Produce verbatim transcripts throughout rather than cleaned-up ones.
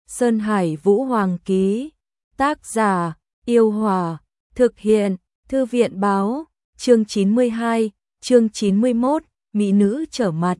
Sơn Hải Vũ Hoàng ký. Tác giả, Yêu Hòa. Thực hiện, Thư viện báo. Chương chín mươi hai, chương chín mươi mốt, mỹ nữ trở mặt.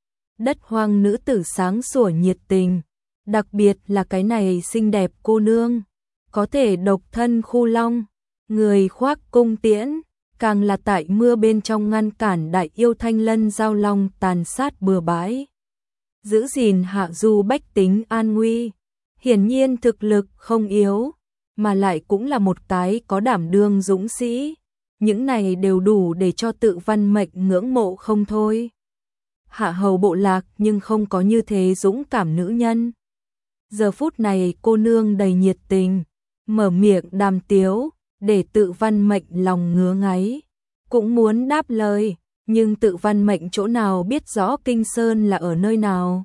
Đất hoang nữ tử sáng sủa nhiệt tình, đặc biệt là cái này xinh đẹp cô nương, có thể độc thân khu long, người khoác cung tiễn, càng là tại mưa bên trong ngăn cản đại yêu Thanh Lân giao long tàn sát bừa bãi, giữ gìn hạ du bách tính an nguy. Hiển nhiên thực lực không yếu, mà lại cũng là một cái có đảm đương dũng sĩ. Những này đều đủ để cho Tự Văn Mệnh ngưỡng mộ không thôi. Hạ hầu bộ lạc nhưng không có như thế dũng cảm nữ nhân. Giờ phút này cô nương đầy nhiệt tình, mở miệng đàm tiếu, để Tự Văn Mệnh lòng ngứa ngáy. Cũng muốn đáp lời, nhưng Tự Văn Mệnh chỗ nào biết rõ Kinh Sơn là ở nơi nào.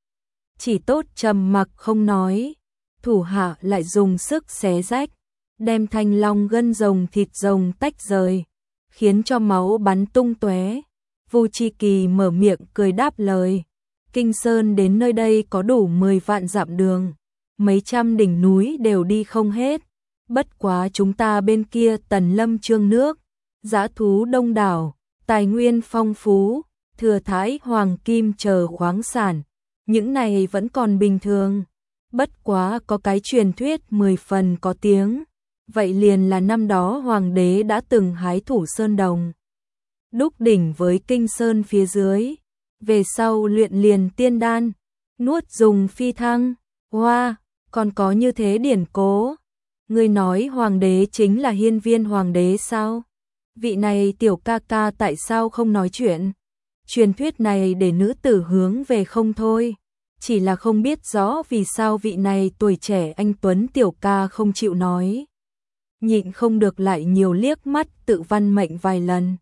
Chỉ tốt trầm mặc không nói, thủ hạ lại dùng sức xé rách, đem thanh long gân rồng thịt rồng tách rời, khiến cho máu bắn tung tóe. Vu Chi Kỳ mở miệng cười đáp lời, Kinh Sơn đến nơi đây có đủ mười vạn dặm đường, mấy trăm đỉnh núi đều đi không hết, bất quá chúng ta bên kia Tần Lâm Trương nước, dã thú đông đảo, tài nguyên phong phú, thừa thái hoàng kim chờ khoáng sản, những này vẫn còn bình thường, bất quá có cái truyền thuyết mười phần có tiếng. Vậy liền là năm đó hoàng đế đã từng hái thủ sơn đồng, đúc đỉnh với Kinh Sơn phía dưới, về sau luyện liền tiên đan, nuốt dùng phi thăng. Hoa, wow, còn có như thế điển cố. Ngươi nói hoàng đế chính là Hiên Viên hoàng đế sao? Vị này tiểu ca ca tại sao không nói chuyện? Truyền thuyết này để nữ tử hướng về không thôi, chỉ là không biết rõ vì sao vị này tuổi trẻ anh tuấn tiểu ca không chịu nói. Nhịn không được lại nhiều liếc mắt Tự Văn Mệnh vài lần.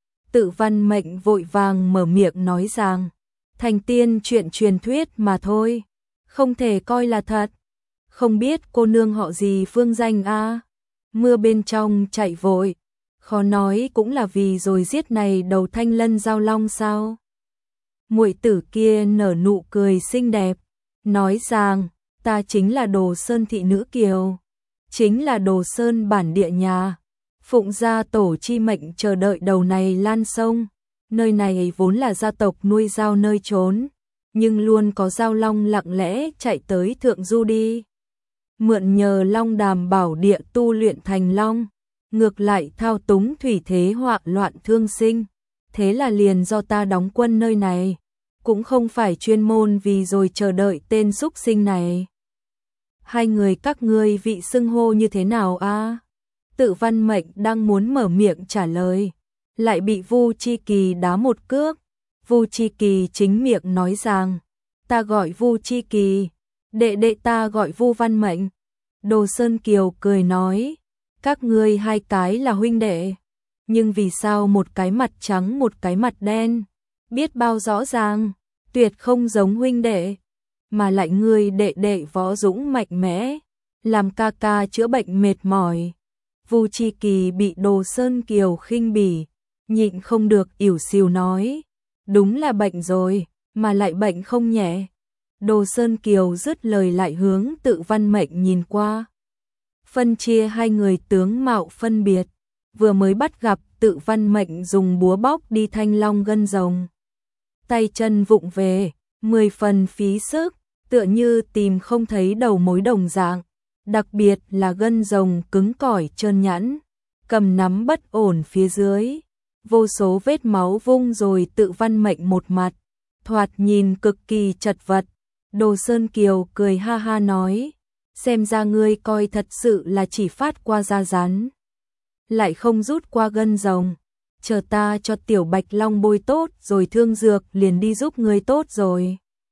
Tự Văn Mệnh vội vàng mở miệng nói rằng, thành tiên chuyện truyền thuyết mà thôi, không thể coi là thật. Không biết cô nương họ gì phương danh a? Mưa bên trong chạy vội, khó nói cũng là vì rồi giết này đầu Thanh Lân giao long sao? Muội tử kia nở nụ cười xinh đẹp, nói rằng, ta chính là Đồ Sơn thị nữ kiều, chính là Đồ Sơn bản địa nhà, phụng gia tổ chi mệnh chờ đợi đầu này lan sông. Nơi này vốn là gia tộc nuôi giao nơi trốn, nhưng luôn có giao long lặng lẽ chạy tới thượng du đi. Mượn nhờ long đàm bảo địa tu luyện thành long, ngược lại thao túng thủy thế họa loạn thương sinh. Thế là liền do ta đóng quân nơi này, cũng không phải chuyên môn vì rồi chờ đợi tên súc sinh này. Hai người các ngươi vị xưng hô như thế nào a? Tự Văn Mệnh đang muốn mở miệng trả lời, lại bị Vu Chi Kỳ đá một cước. Vu Chi Kỳ chính miệng nói rằng, ta gọi Vu Chi Kỳ, đệ đệ ta gọi Vu Văn Mệnh. Đồ Sơn Kiều cười nói, các ngươi hai cái là huynh đệ, nhưng vì sao một cái mặt trắng một cái mặt đen, biết bao rõ ràng, tuyệt không giống huynh đệ, mà lại ngươi đệ đệ võ dũng mạnh mẽ, làm ca ca chữa bệnh mệt mỏi. Vu Chi Kỳ bị Đồ Sơn Kiều khinh bỉ, nhịn không được ỉu xìu nói, đúng là bệnh rồi, mà lại bệnh không nhẹ. Đồ Sơn Kiều dứt lời lại hướng Tự Văn Mệnh nhìn qua, phân chia hai người tướng mạo phân biệt. Vừa mới bắt gặp Tự Văn Mệnh dùng búa bóc đi thanh long gân rồng, tay chân vụng về, mười phần phí sức, tựa như tìm không thấy đầu mối đồng dạng, đặc biệt là gân rồng cứng cỏi trơn nhẵn, cầm nắm bất ổn phía dưới, vô số vết máu vung rồi Tự Văn Mệnh một mặt, thoạt nhìn cực kỳ chật vật. Đồ Sơn Kiều cười ha ha nói, xem ra ngươi coi thật sự là chỉ phát qua da rắn, lại không rút qua gân rồng, chờ ta cho tiểu Bạch Long bôi tốt rồi thương dược liền đi giúp ngươi tốt rồi.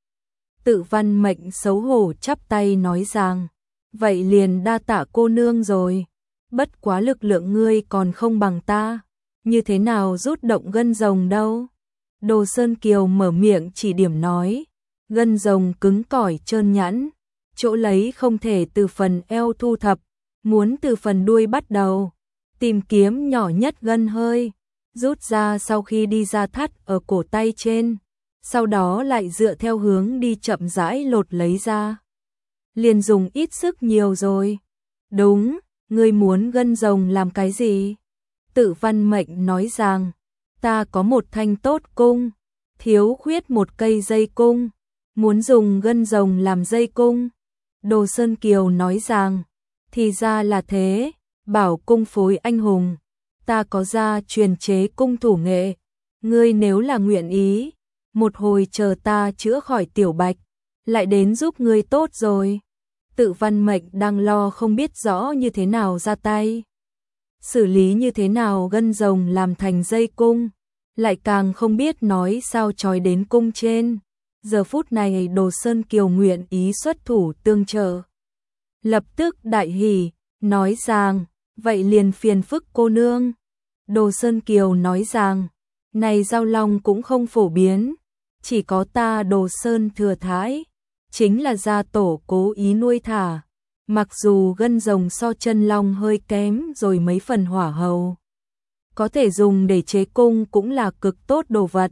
Tự Văn Mệnh xấu hổ chắp tay nói rằng, vậy liền đa tạ cô nương rồi, bất quá lực lượng ngươi còn không bằng ta, như thế nào rút động gân rồng đâu. Đồ Sơn Kiều mở miệng chỉ điểm nói, gân rồng cứng cỏi trơn nhẵn, chỗ lấy không thể từ phần eo thu thập, muốn từ phần đuôi bắt đầu, tìm kiếm nhỏ nhất gân hơi, rút ra sau khi đi ra thắt ở cổ tay trên, sau đó lại dựa theo hướng đi chậm rãi lột lấy ra. liền dùng ít sức nhiều rồi. Đúng, ngươi muốn gân rồng làm cái gì? Tự Văn Mệnh nói rằng, ta có một thanh tốt cung, thiếu khuyết một cây dây cung, muốn dùng gân rồng làm dây cung. Đồ Sơn Kiều nói rằng, thì ra là thế, bảo cung phối anh hùng, ta có gia truyền chế cung thủ nghệ, ngươi nếu là nguyện ý, một hồi chờ ta chữa khỏi Tiểu Bạch, lại đến giúp ngươi tốt rồi. Tự Văn Mệnh đang lo không biết rõ như thế nào ra tay, xử lý như thế nào gân rồng làm thành dây cung, lại càng không biết nói sao trói đến cung trên. Giờ phút này Đồ Sơn Kiều nguyện ý xuất thủ tương trợ. Lập tức đại hỉ, nói rằng, vậy liền phiền phức cô nương. Đồ Sơn Kiều nói rằng, này Giao Long cũng không phổ biến, chỉ có ta Đồ Sơn thừa thái, chính là gia tổ cố ý nuôi thả. Mặc dù gân rồng so chân long hơi kém rồi mấy phần hỏa hầu, có thể dùng để chế cung cũng là cực tốt đồ vật.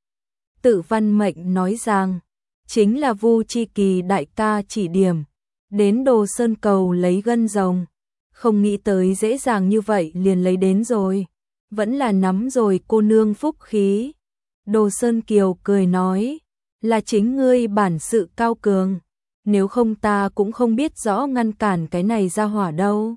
Tự Văn Mệnh nói rằng, chính là Vu Chi Kỳ đại ca chỉ điểm, đến Đồ Sơn cầu lấy gân rồng, không nghĩ tới dễ dàng như vậy liền lấy đến rồi, vẫn là nắm rồi cô nương phúc khí. Đồ Sơn Kiều cười nói, là chính ngươi bản sự cao cường, nếu không ta cũng không biết rõ ngăn cản cái này ra hỏa đâu.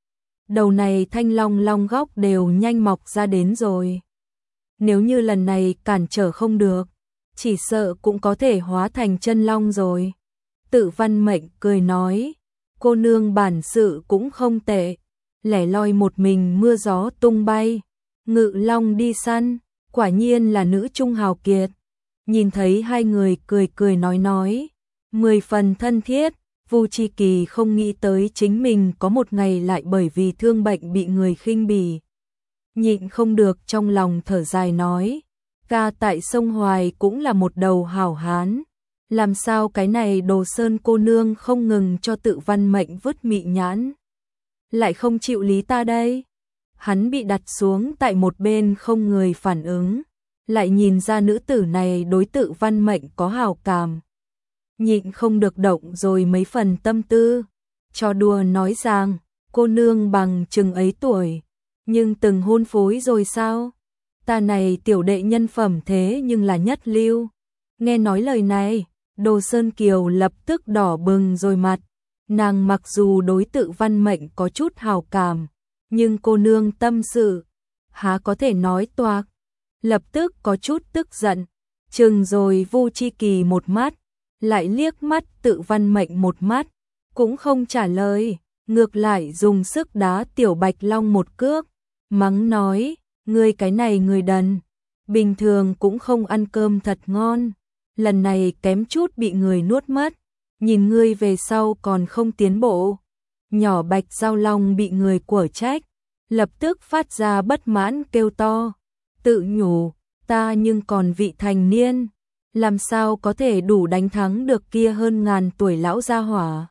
Đầu này thanh long long góc đều nhanh mọc ra đến rồi. Nếu như lần này cản trở không được, chỉ sợ cũng có thể hóa thành chân long rồi. Tự Văn Mệnh cười nói, cô nương bản sự cũng không tệ, lẻ loi một mình mưa gió tung bay, ngự long đi săn, quả nhiên là nữ trung hào kiệt. Nhìn thấy hai người cười cười nói nói, mười phần thân thiết, Vu Chi Kỳ không nghĩ tới chính mình có một ngày lại bởi vì thương bệnh bị người khinh bỉ. Nhịn không được trong lòng thở dài nói, ca tại sông Hoài cũng là một đầu hảo hán, làm sao cái này Đồ Sơn cô nương không ngừng cho Tự Văn Mệnh vứt mị nhãn, lại không chịu lý ta đây. Hắn bị đặt xuống tại một bên không người phản ứng, lại nhìn ra nữ tử này đối Tự Văn Mệnh có hảo cảm, nhịn không được động rồi mấy phần tâm tư, cho đùa nói rằng, cô nương bằng chừng ấy tuổi, nhưng từng hôn phối rồi sao? Ta này tiểu đệ nhân phẩm thế nhưng là nhất lưu. Nghe nói lời này, Đồ Sơn Kiều lập tức đỏ bừng rồi mặt, nàng mặc dù đối Tự Văn Mệnh có chút hào cảm, nhưng cô nương tâm sự, há có thể nói toạc, lập tức có chút tức giận, chừng rồi Vu Chi Kỳ một mắt, lại liếc mắt Tự Văn Mệnh một mắt, cũng không trả lời, ngược lại dùng sức đá Tiểu Bạch Long một cước, mắng nói, ngươi cái này người đần, bình thường cũng không ăn cơm thật ngon, lần này kém chút bị người nuốt mất, nhìn ngươi về sau còn không tiến bộ. Nhỏ Bạch Giao Long bị người quở trách, lập tức phát ra bất mãn kêu to, tự nhủ, ta nhưng còn vị thành niên, làm sao có thể đủ đánh thắng được kia hơn ngàn tuổi lão gia hỏa.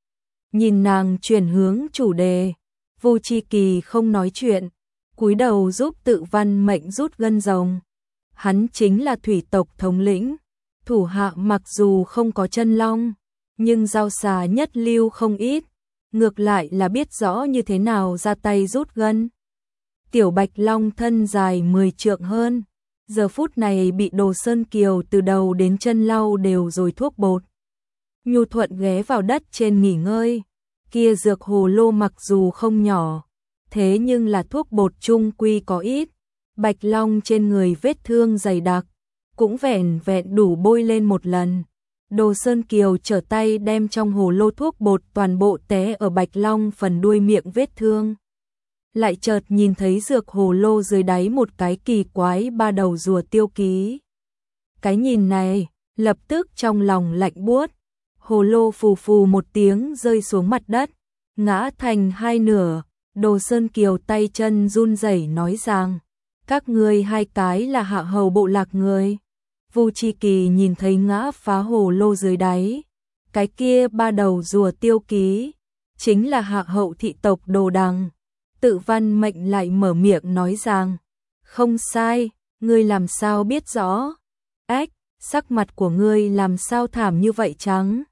Nhìn nàng chuyển hướng chủ đề, Vu Chi Kỳ không nói chuyện, cúi đầu giúp Tự Văn Mệnh rút gân rồng. Hắn chính là thủy tộc thống lĩnh, thủ hạ mặc dù không có chân long, nhưng giao xà nhất lưu không ít, ngược lại là biết rõ như thế nào ra tay rút gân. Tiểu Bạch Long thân dài mười trượng hơn, giờ phút này bị Đồ Sơn Kiều từ đầu đến chân lau đều rồi thuốc bột. Nhu thuận ghé vào đất trên nghỉ ngơi, kia dược hồ lô mặc dù không nhỏ, thế nhưng là thuốc bột chung quy có ít. Bạch Long trên người vết thương dày đặc, cũng vẻn vẹn đủ bôi lên một lần. Đồ Sơn Kiều trở tay đem trong hồ lô thuốc bột toàn bộ té ở Bạch Long phần đuôi miệng vết thương. Lại chợt nhìn thấy dược hồ lô dưới đáy một cái kỳ quái ba đầu rùa tiêu ký. Cái nhìn này, lập tức trong lòng lạnh buốt, hồ lô phù phù một tiếng rơi xuống mặt đất, ngã thành hai nửa. Đồ Sơn Kiều tay chân run rẩy nói rằng, các ngươi hai cái là hạ hầu bộ lạc người. Vu Chi Kỳ nhìn thấy ngã phá hồ lô dưới đáy, cái kia ba đầu rùa tiêu ký, chính là hạ hậu thị tộc Đồ Đằng. Tự Văn Mệnh lại mở miệng nói rằng, không sai, ngươi làm sao biết rõ? Ách, sắc mặt của ngươi làm sao thảm như vậy trắng?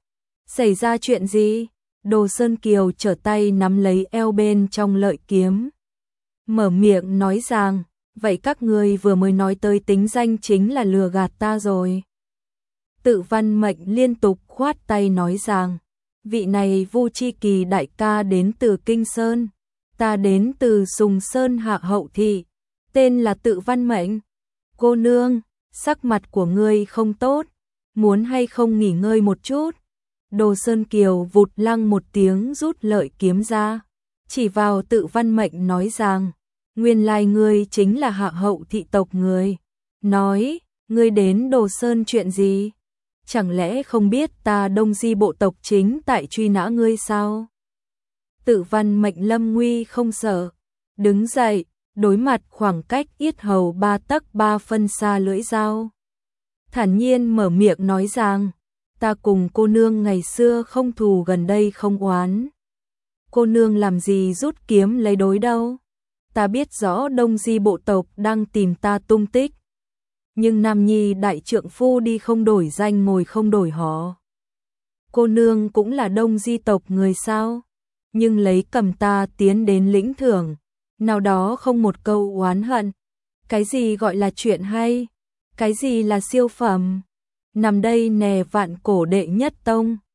Xảy ra chuyện gì? Đồ Sơn Kiều trở tay nắm lấy eo bên trong lợi kiếm. Mở miệng nói rằng, vậy các ngươi vừa mới nói tới tính danh chính là lừa gạt ta rồi. Tự Văn Mệnh liên tục khoát tay nói rằng, vị này Vu Chi Kỳ đại ca đến từ Kinh Sơn, ta đến từ Sùng Sơn Hạ Hậu Thị, tên là Tự Văn Mệnh. Cô nương, sắc mặt của ngươi không tốt, muốn hay không nghỉ ngơi một chút? Đồ Sơn Kiều vụt lăng một tiếng rút lợi kiếm ra, chỉ vào Tự Văn Mệnh nói rằng, nguyên lai ngươi chính là Hạ Hậu Thị tộc người. Nói, ngươi đến Đồ Sơn chuyện gì? Chẳng lẽ không biết ta Đông Di bộ tộc chính tại truy nã ngươi sao? Tự Văn Mệnh lâm nguy không sợ, đứng dậy, đối mặt khoảng cách yết hầu ba tấc ba phân xa lưỡi dao. Thản nhiên mở miệng nói rằng, ta cùng cô nương ngày xưa không thù gần đây không oán. Cô nương làm gì rút kiếm lấy đối đâu? Ta biết rõ Đông Di bộ tộc đang tìm ta tung tích. Nhưng Nam Nhi đại trượng phu đi không đổi danh ngồi không đổi họ. Cô nương cũng là Đông Di tộc người sao? Nhưng lấy cầm ta tiến đến lĩnh thưởng, nào đó không một câu oán hận. Cái gì gọi là chuyện hay? Cái gì là siêu phẩm? Nằm đây nè vạn cổ đệ nhất tông.